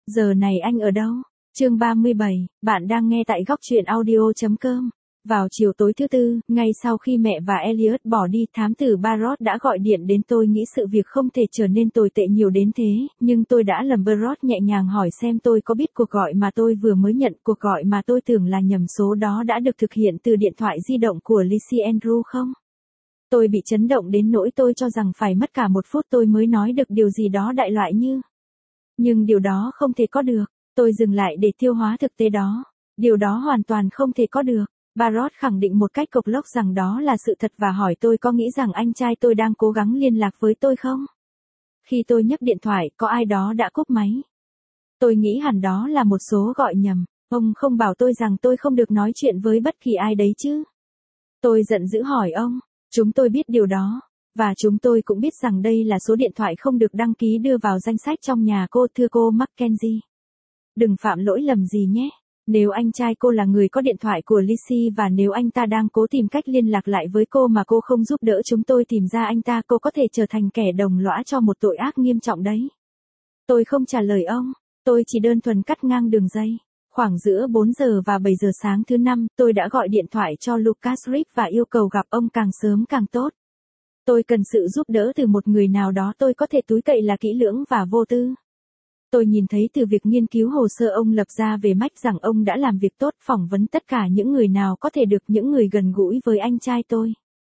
Giờ này anh ở đâu? Chương 37, bạn đang nghe tại góc truyện audio.com. Vào chiều tối thứ Tư, ngay sau khi mẹ và Elliot bỏ đi, thám tử Barrot đã gọi điện đến tôi nghĩ sự việc không thể trở nên tồi tệ nhiều đến thế, nhưng tôi đã lầm. Barrot nhẹ nhàng hỏi xem tôi có biết cuộc gọi mà tôi vừa mới nhận, cuộc gọi mà tôi tưởng là nhầm số đó đã được thực hiện từ điện thoại di động của Lizzie Andrew không? Tôi bị chấn động đến nỗi tôi cho rằng phải mất cả 1 phút tôi mới nói được điều gì đó đại loại như. Nhưng điều đó không thể có được. Tôi dừng lại để tiêu hóa thực tế đó. Điều đó hoàn toàn không thể có được. Barrot khẳng định một cách cộc lốc rằng đó là sự thật và hỏi tôi có nghĩ rằng anh trai tôi đang cố gắng liên lạc với tôi không? Khi tôi nhấc điện thoại, có ai đó đã cúp máy. Tôi nghĩ hẳn đó là một số gọi nhầm. Ông không bảo tôi rằng tôi không được nói chuyện với bất kỳ ai đấy chứ? Tôi giận dữ hỏi ông. Chúng tôi biết điều đó. Và chúng tôi cũng biết rằng đây là số điện thoại không được đăng ký đưa vào danh sách trong nhà cô, thưa cô Mackenzie. Đừng phạm lỗi lầm gì nhé. Nếu anh trai cô là người có điện thoại của Lizzie và nếu anh ta đang cố tìm cách liên lạc lại với cô mà cô không giúp đỡ chúng tôi tìm ra anh ta, cô có thể trở thành kẻ đồng lõa cho một tội ác nghiêm trọng đấy. Tôi không trả lời ông. Tôi chỉ đơn thuần cắt ngang đường dây. Khoảng giữa 4 giờ và 7 giờ sáng thứ Năm, tôi đã gọi điện thoại cho Lucas Rick và yêu cầu gặp ông càng sớm càng tốt. Tôi cần sự giúp đỡ từ một người nào đó tôi có thể túi cậy là kỹ lưỡng và vô tư. Tôi nhìn thấy từ việc nghiên cứu hồ sơ ông lập ra về Mike rằng ông đã làm việc tốt, phỏng vấn tất cả những người nào có thể được, những người gần gũi với anh trai tôi.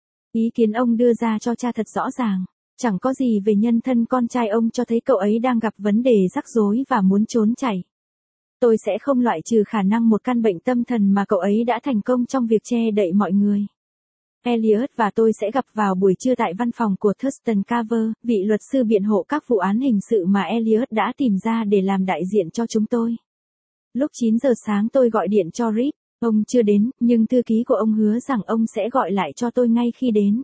Ý kiến ông đưa ra cho cha thật rõ ràng. Chẳng có gì về nhân thân con trai ông cho thấy cậu ấy đang gặp vấn đề rắc rối và muốn trốn chạy. Tôi sẽ không loại trừ khả năng một căn bệnh tâm thần mà cậu ấy đã thành công trong việc che đậy mọi người. Elliot và tôi sẽ gặp vào buổi trưa tại văn phòng của Thurston Carver, vị luật sư biện hộ các vụ án hình sự mà Elliot đã tìm ra để làm đại diện cho chúng tôi. Lúc 9 giờ sáng tôi gọi điện cho Rick, ông chưa đến, nhưng thư ký của ông hứa rằng ông sẽ gọi lại cho tôi ngay khi đến.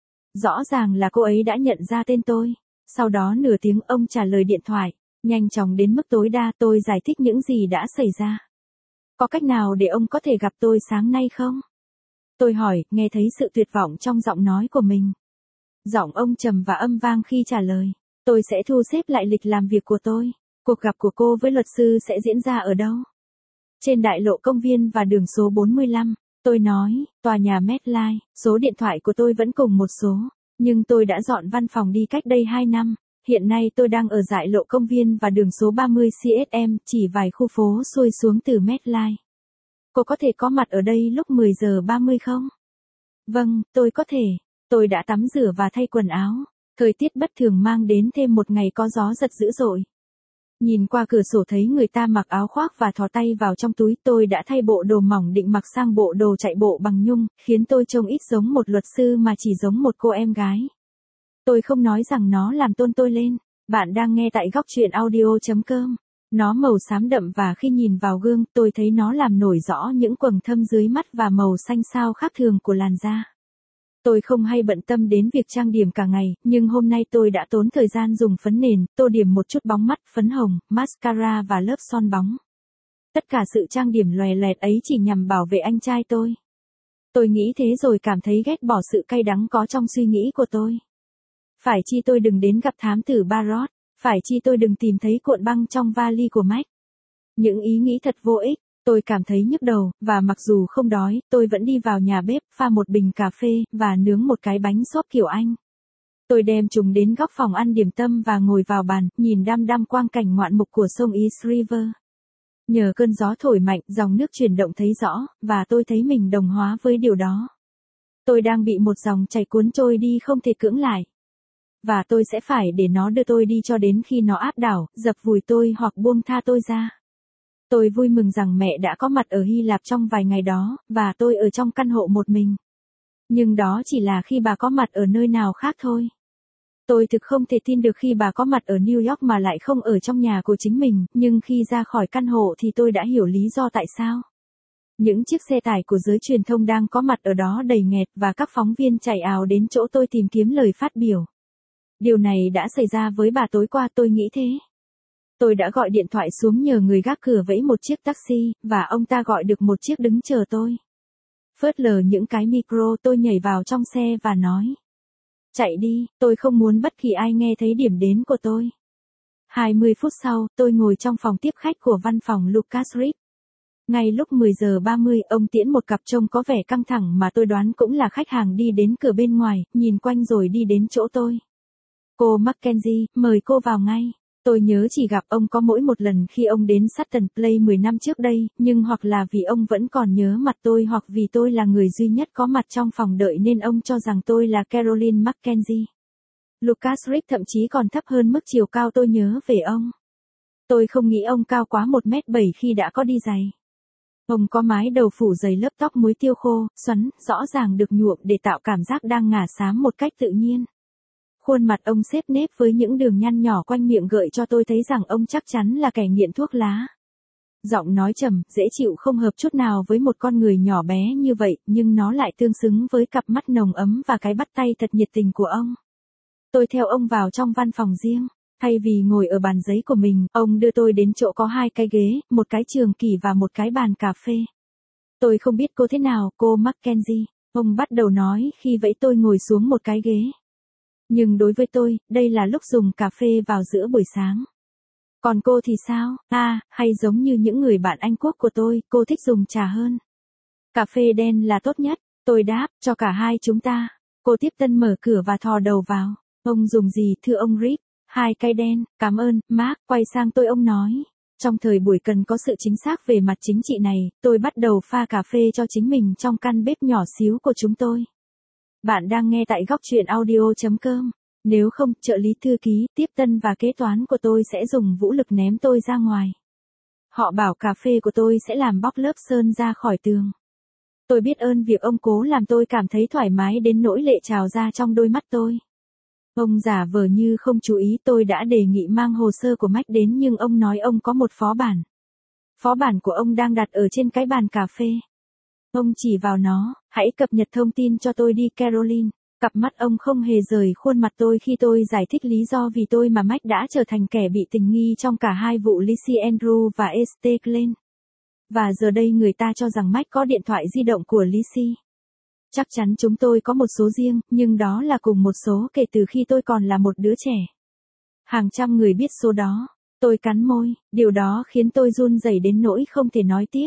Rõ ràng là cô ấy đã nhận ra tên tôi. Sau đó nửa tiếng ông trả lời điện thoại, nhanh chóng đến mức tối đa. Tôi giải thích những gì đã xảy ra. Có cách nào để ông có thể gặp tôi sáng nay không? Tôi hỏi, nghe thấy sự tuyệt vọng trong giọng nói của mình. Giọng ông trầm và âm vang khi trả lời. Tôi sẽ thu xếp lại lịch làm việc của tôi. Cuộc gặp của cô với luật sư sẽ diễn ra ở đâu? Trên đại lộ công viên và đường số 45. Tôi nói, tòa nhà MetLife. Số điện thoại của tôi vẫn cùng một số. Nhưng tôi đã dọn văn phòng đi cách đây 2 năm. Hiện nay tôi đang ở dải lộ công viên và đường số 30 CSM, chỉ vài khu phố xuôi xuống từ MetLife. Cô có thể có mặt ở đây lúc 10 giờ 30 không? Vâng, tôi có thể. Tôi đã tắm rửa và thay quần áo. Thời tiết bất thường mang đến thêm một ngày có gió giật dữ dội. Nhìn qua cửa sổ thấy người ta mặc áo khoác và thò tay vào trong túi. Tôi đã thay bộ đồ mỏng định mặc sang bộ đồ chạy bộ bằng nhung, khiến tôi trông ít giống một luật sư mà chỉ giống một cô em gái. Tôi không nói rằng nó làm tôn tôi lên. Bạn đang nghe tại góc truyện audio.com. Nó màu xám đậm và khi nhìn vào gương, tôi thấy nó làm nổi rõ những quầng thâm dưới mắt và màu xanh xao khác thường của làn da. Tôi không hay bận tâm đến việc trang điểm cả ngày, nhưng hôm nay tôi đã tốn thời gian dùng phấn nền, tô điểm một chút bóng mắt, phấn hồng, mascara và lớp son bóng. Tất cả sự trang điểm lòe loẹt ấy chỉ nhằm bảo vệ anh trai tôi. Tôi nghĩ thế rồi cảm thấy ghét bỏ sự cay đắng có trong suy nghĩ của tôi. Phải chi tôi đừng đến gặp thám tử Barrot? Phải chi tôi đừng tìm thấy cuộn băng trong vali của Mike? Những ý nghĩ thật vô ích. Tôi cảm thấy nhức đầu, và mặc dù không đói, tôi vẫn đi vào nhà bếp, pha một bình cà phê, và nướng một cái bánh xốp kiểu Anh. Tôi đem chúng đến góc phòng ăn điểm tâm và ngồi vào bàn, nhìn đăm đăm quang cảnh ngoạn mục của sông East River. Nhờ cơn gió thổi mạnh, dòng nước chuyển động thấy rõ, và tôi thấy mình đồng hóa với điều đó. Tôi đang bị một dòng chảy cuốn trôi đi không thể cưỡng lại. Và tôi sẽ phải để nó đưa tôi đi cho đến khi nó áp đảo, dập vùi tôi hoặc buông tha tôi ra. Tôi vui mừng rằng mẹ đã có mặt ở Hy Lạp trong vài ngày đó, và tôi ở trong căn hộ một mình. Nhưng đó chỉ là khi bà có mặt ở nơi nào khác thôi. Tôi thực không thể tin được khi bà có mặt ở New York mà lại không ở trong nhà của chính mình, nhưng khi ra khỏi căn hộ thì tôi đã hiểu lý do tại sao. Những chiếc xe tải của giới truyền thông đang có mặt ở đó đầy nghẹt và các phóng viên chạy ào đến chỗ tôi tìm kiếm lời phát biểu. Điều này đã xảy ra với bà tối qua, tôi nghĩ thế. Tôi đã gọi điện thoại xuống nhờ người gác cửa vẫy một chiếc taxi, và ông ta gọi được một chiếc đứng chờ tôi. Phớt lờ những cái micro, tôi nhảy vào trong xe và nói. Chạy đi, tôi không muốn bất kỳ ai nghe thấy điểm đến của tôi. 20 phút sau, tôi ngồi trong phòng tiếp khách của văn phòng Lucas Reed. Ngay lúc 10 giờ 30, ông tiễn một cặp trông có vẻ căng thẳng mà tôi đoán cũng là khách hàng đi đến cửa bên ngoài, nhìn quanh rồi đi đến chỗ tôi. Cô Mackenzie, mời cô vào ngay. Tôi nhớ chỉ gặp ông có mỗi một lần khi ông đến Sutton Place 10 năm trước đây, nhưng hoặc là vì ông vẫn còn nhớ mặt tôi hoặc vì tôi là người duy nhất có mặt trong phòng đợi nên ông cho rằng tôi là Caroline Mackenzie. Lucas Reed thậm chí còn thấp hơn mức chiều cao tôi nhớ về ông. Tôi không nghĩ ông cao quá 1m7 khi đã có đi giày. Ông có mái đầu phủ dày lớp tóc muối tiêu khô, xoắn, rõ ràng được nhuộm để tạo cảm giác đang ngả xám một cách tự nhiên. Khuôn mặt ông xếp nếp với những đường nhăn nhỏ quanh miệng gợi cho tôi thấy rằng ông chắc chắn là kẻ nghiện thuốc lá. Giọng nói trầm, dễ chịu không hợp chút nào với một con người nhỏ bé như vậy, nhưng nó lại tương xứng với cặp mắt nồng ấm và cái bắt tay thật nhiệt tình của ông. Tôi theo ông vào trong văn phòng riêng. Thay vì ngồi ở bàn giấy của mình, ông đưa tôi đến chỗ có 2 cái ghế, một cái trường kỷ và một cái bàn cà phê. Tôi không biết cô thế nào, cô Mackenzie. Ông bắt đầu nói khi vẫy tôi ngồi xuống một cái ghế. Nhưng đối với tôi, đây là lúc dùng cà phê vào giữa buổi sáng. Còn cô thì sao? Hay giống như những người bạn Anh Quốc của tôi, cô thích dùng trà hơn. Cà phê đen là tốt nhất. Tôi đáp, cho cả hai chúng ta. Cô tiếp tân mở cửa và thò đầu vào. Ông dùng gì thưa ông Reed? 2 cái đen, cảm ơn, Mark. Quay sang tôi ông nói. Trong thời buổi cần có sự chính xác về mặt chính trị này, tôi bắt đầu pha cà phê cho chính mình trong căn bếp nhỏ xíu của chúng tôi. Bạn đang nghe tại góc truyện audio.com. Nếu không, trợ lý thư ký, tiếp tân và kế toán của tôi sẽ dùng vũ lực ném tôi ra ngoài. Họ bảo cà phê của tôi sẽ làm bóc lớp sơn ra khỏi tường. Tôi biết ơn việc ông cố làm tôi cảm thấy thoải mái đến nỗi lệ trào ra trong đôi mắt tôi. Ông giả vờ như không chú ý, tôi đã đề nghị mang hồ sơ của Mike đến nhưng ông nói ông có một phó bản. Phó bản của ông đang đặt ở trên cái bàn cà phê. Ông chỉ vào nó, hãy cập nhật thông tin cho tôi đi Caroline. Cặp mắt ông không hề rời khuôn mặt tôi khi tôi giải thích lý do vì tôi mà Mike đã trở thành kẻ bị tình nghi trong cả 2 vụ Lizzie Andrew và Estelle Klein. Và giờ đây người ta cho rằng Mike có điện thoại di động của Lizzie. Chắc chắn chúng tôi có một số riêng, nhưng đó là cùng một số kể từ khi tôi còn là một đứa trẻ. Hàng trăm người biết số đó. Tôi cắn môi, điều đó khiến tôi run rẩy đến nỗi không thể nói tiếp.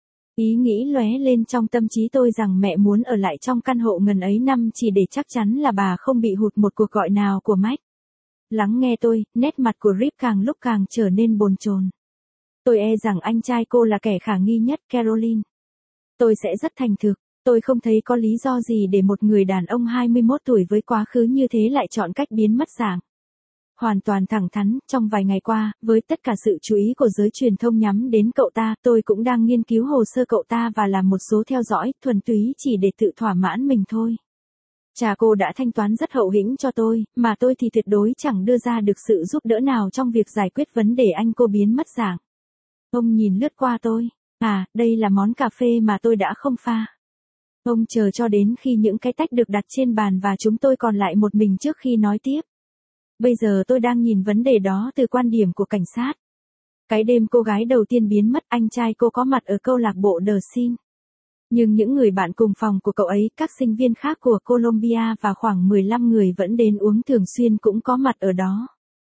Ý nghĩ lóe lên trong tâm trí tôi rằng mẹ muốn ở lại trong căn hộ ngần ấy năm chỉ để chắc chắn là bà không bị hụt một cuộc gọi nào của Mike. Lắng nghe tôi, nét mặt của Rip càng lúc càng trở nên bồn chồn. Tôi e rằng anh trai cô là kẻ khả nghi nhất, Caroline. Tôi sẽ rất thành thực. Tôi không thấy có lý do gì để một người đàn ông 21 tuổi với quá khứ như thế lại chọn cách biến mất dạng. Hoàn toàn thẳng thắn, trong vài ngày qua, với tất cả sự chú ý của giới truyền thông nhắm đến cậu ta, tôi cũng đang nghiên cứu hồ sơ cậu ta và làm một số theo dõi, thuần túy chỉ để tự thỏa mãn mình thôi. Cha cô đã thanh toán rất hậu hĩnh cho tôi, mà tôi thì tuyệt đối chẳng đưa ra được sự giúp đỡ nào trong việc giải quyết vấn đề anh cô biến mất dạng. Ông nhìn lướt qua tôi. Đây là món cà phê mà tôi đã không pha. Ông chờ cho đến khi những cái tách được đặt trên bàn và chúng tôi còn lại một mình trước khi nói tiếp. Bây giờ tôi đang nhìn vấn đề đó từ quan điểm của cảnh sát. Cái đêm cô gái đầu tiên biến mất, anh trai cô có mặt ở câu lạc bộ The Sin. Nhưng những người bạn cùng phòng của cậu ấy, các sinh viên khác của Columbia và khoảng 15 người vẫn đến uống thường xuyên cũng có mặt ở đó.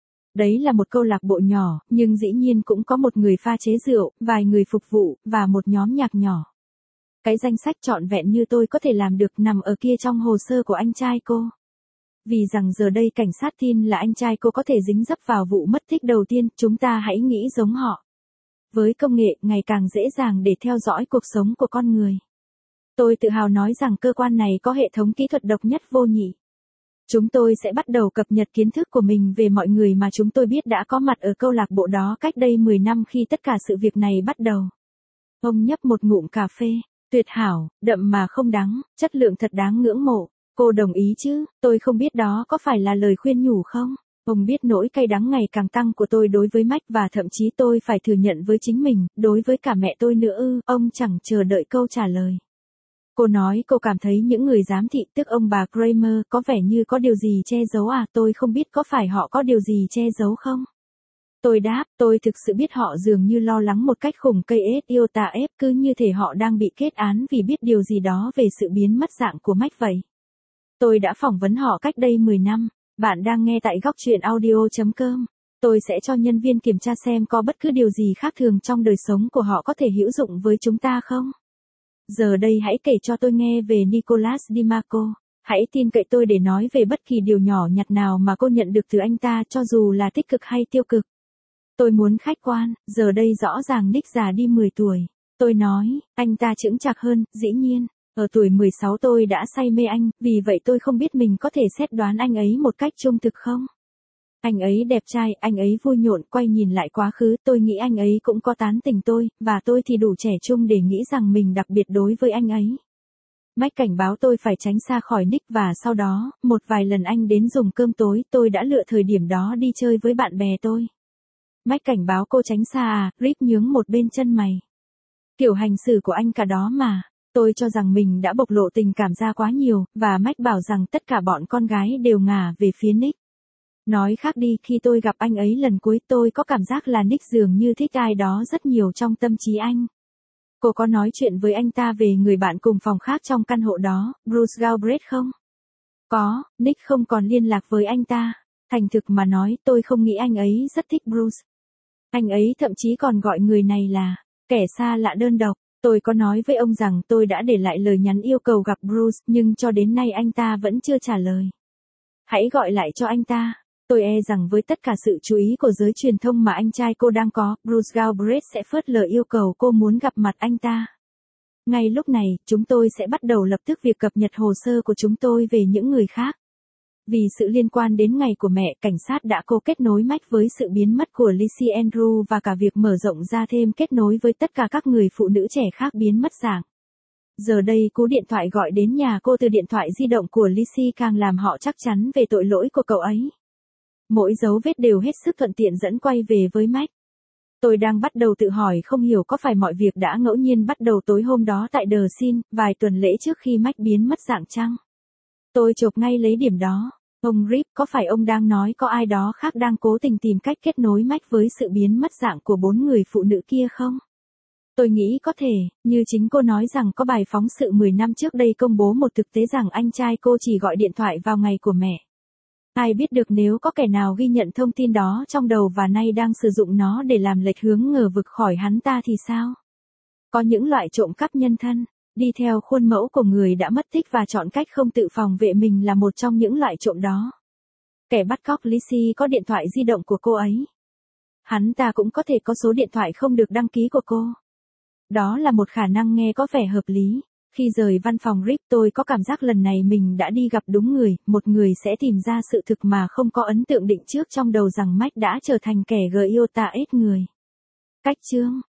Đấy là một câu lạc bộ nhỏ, nhưng dĩ nhiên cũng có một người pha chế rượu, vài người phục vụ, và một nhóm nhạc nhỏ. Cái danh sách trọn vẹn như tôi có thể làm được nằm ở kia trong hồ sơ của anh trai cô. Vì rằng giờ đây cảnh sát tin là anh trai cô có thể dính dấp vào vụ mất tích đầu tiên, chúng ta hãy nghĩ giống họ. Với công nghệ ngày càng dễ dàng để theo dõi cuộc sống của con người. Tôi tự hào nói rằng cơ quan này có hệ thống kỹ thuật độc nhất vô nhị. Chúng tôi sẽ bắt đầu cập nhật kiến thức của mình về mọi người mà chúng tôi biết đã có mặt ở câu lạc bộ đó cách đây 10 năm khi tất cả sự việc này bắt đầu. Ông nhấp một ngụm cà phê. Tuyệt hảo, đậm mà không đắng, chất lượng thật đáng ngưỡng mộ. Cô đồng ý chứ? Tôi không biết đó có phải là lời khuyên nhủ không? Ông biết nỗi cay đắng ngày càng tăng của tôi đối với Mike và thậm chí tôi phải thừa nhận với chính mình, đối với cả mẹ tôi nữa ư? Ông chẳng chờ đợi câu trả lời. Cô nói cô cảm thấy những người giám thị tức ông bà Kramer có vẻ như có điều gì che giấu tôi không biết có phải họ có điều gì che giấu không? Tôi đáp, tôi thực sự biết họ dường như lo lắng một cách khủng cây iota ép cứ như thể họ đang bị kết án vì biết điều gì đó về sự biến mất dạng của Mike vậy. Tôi đã phỏng vấn họ cách đây 10 năm. Bạn đang nghe tại góc truyện audio.com. Tôi sẽ cho nhân viên kiểm tra xem có bất cứ điều gì khác thường trong đời sống của họ có thể hữu dụng với chúng ta không. Giờ đây hãy kể cho tôi nghe về Nicholas DiMarco. Hãy tin cậy tôi để nói về bất kỳ điều nhỏ nhặt nào mà cô nhận được từ anh ta, cho dù là tích cực hay tiêu cực. Tôi muốn khách quan, giờ đây rõ ràng Nick già đi 10 tuổi. Tôi nói, anh ta chững chạc hơn, dĩ nhiên. Ở tuổi 16 tôi đã say mê anh, vì vậy tôi không biết mình có thể xét đoán anh ấy một cách trung thực không. Anh ấy đẹp trai, anh ấy vui nhộn, quay nhìn lại quá khứ, tôi nghĩ anh ấy cũng có tán tỉnh tôi, và tôi thì đủ trẻ trung để nghĩ rằng mình đặc biệt đối với anh ấy. Mike cảnh báo tôi phải tránh xa khỏi Nick và sau đó, một vài lần anh đến dùng cơm tối, tôi đã lựa thời điểm đó đi chơi với bạn bè tôi. Mike cảnh báo cô tránh xa à, Rip nhướng một bên chân mày. Kiểu hành xử của anh cả đó mà. Tôi cho rằng mình đã bộc lộ tình cảm ra quá nhiều, và Mike bảo rằng tất cả bọn con gái đều ngả về phía Nick. Nói khác đi, khi tôi gặp anh ấy lần cuối tôi có cảm giác là Nick dường như thích ai đó rất nhiều trong tâm trí anh. Cô có nói chuyện với anh ta về người bạn cùng phòng khác trong căn hộ đó, Bruce Galbraith không? Có, Nick không còn liên lạc với anh ta. Thành thực mà nói, tôi không nghĩ anh ấy rất thích Bruce. Anh ấy thậm chí còn gọi người này là kẻ xa lạ đơn độc. Tôi có nói với ông rằng tôi đã để lại lời nhắn yêu cầu gặp Bruce, nhưng cho đến nay anh ta vẫn chưa trả lời. Hãy gọi lại cho anh ta. Tôi e rằng với tất cả sự chú ý của giới truyền thông mà anh trai cô đang có, Bruce Galbraith sẽ phớt lờ yêu cầu cô muốn gặp mặt anh ta. Ngay lúc này, chúng tôi sẽ bắt đầu lập tức việc cập nhật hồ sơ của chúng tôi về những người khác. Vì sự liên quan đến ngày của mẹ, cảnh sát đã cố kết nối Mike với sự biến mất của Lizzie Andrew và cả việc mở rộng ra thêm kết nối với tất cả các người phụ nữ trẻ khác biến mất dạng. Giờ đây cú điện thoại gọi đến nhà cô từ điện thoại di động của Lizzie càng làm họ chắc chắn về tội lỗi của cậu ấy. Mỗi dấu vết đều hết sức thuận tiện dẫn quay về với Mike. Tôi đang bắt đầu tự hỏi không hiểu có phải mọi việc đã ngẫu nhiên bắt đầu tối hôm đó tại The Scene, vài tuần lễ trước khi Mike biến mất dạng chăng? Tôi chộp ngay lấy điểm đó. Ông Rip, có phải ông đang nói có ai đó khác đang cố tình tìm cách kết nối Mike với sự biến mất dạng của 4 người phụ nữ kia không? Tôi nghĩ có thể, như chính cô nói rằng có bài phóng sự 10 năm trước đây công bố một thực tế rằng anh trai cô chỉ gọi điện thoại vào ngày của mẹ. Ai biết được nếu có kẻ nào ghi nhận thông tin đó trong đầu và nay đang sử dụng nó để làm lệch hướng ngờ vực khỏi hắn ta thì sao? Có những loại trộm cắp nhân thân, đi theo khuôn mẫu của người đã mất tích và chọn cách không tự phòng vệ mình là một trong những loại trộm đó. Kẻ bắt cóc Lizzie có điện thoại di động của cô ấy. Hắn ta cũng có thể có số điện thoại không được đăng ký của cô. Đó là một khả năng nghe có vẻ hợp lý. Khi rời văn phòng Rip tôi có cảm giác lần này mình đã đi gặp đúng người, một người sẽ tìm ra sự thực mà không có ấn tượng định trước trong đầu rằng Mike đã trở thành kẻ gây iota ết người. Cách chương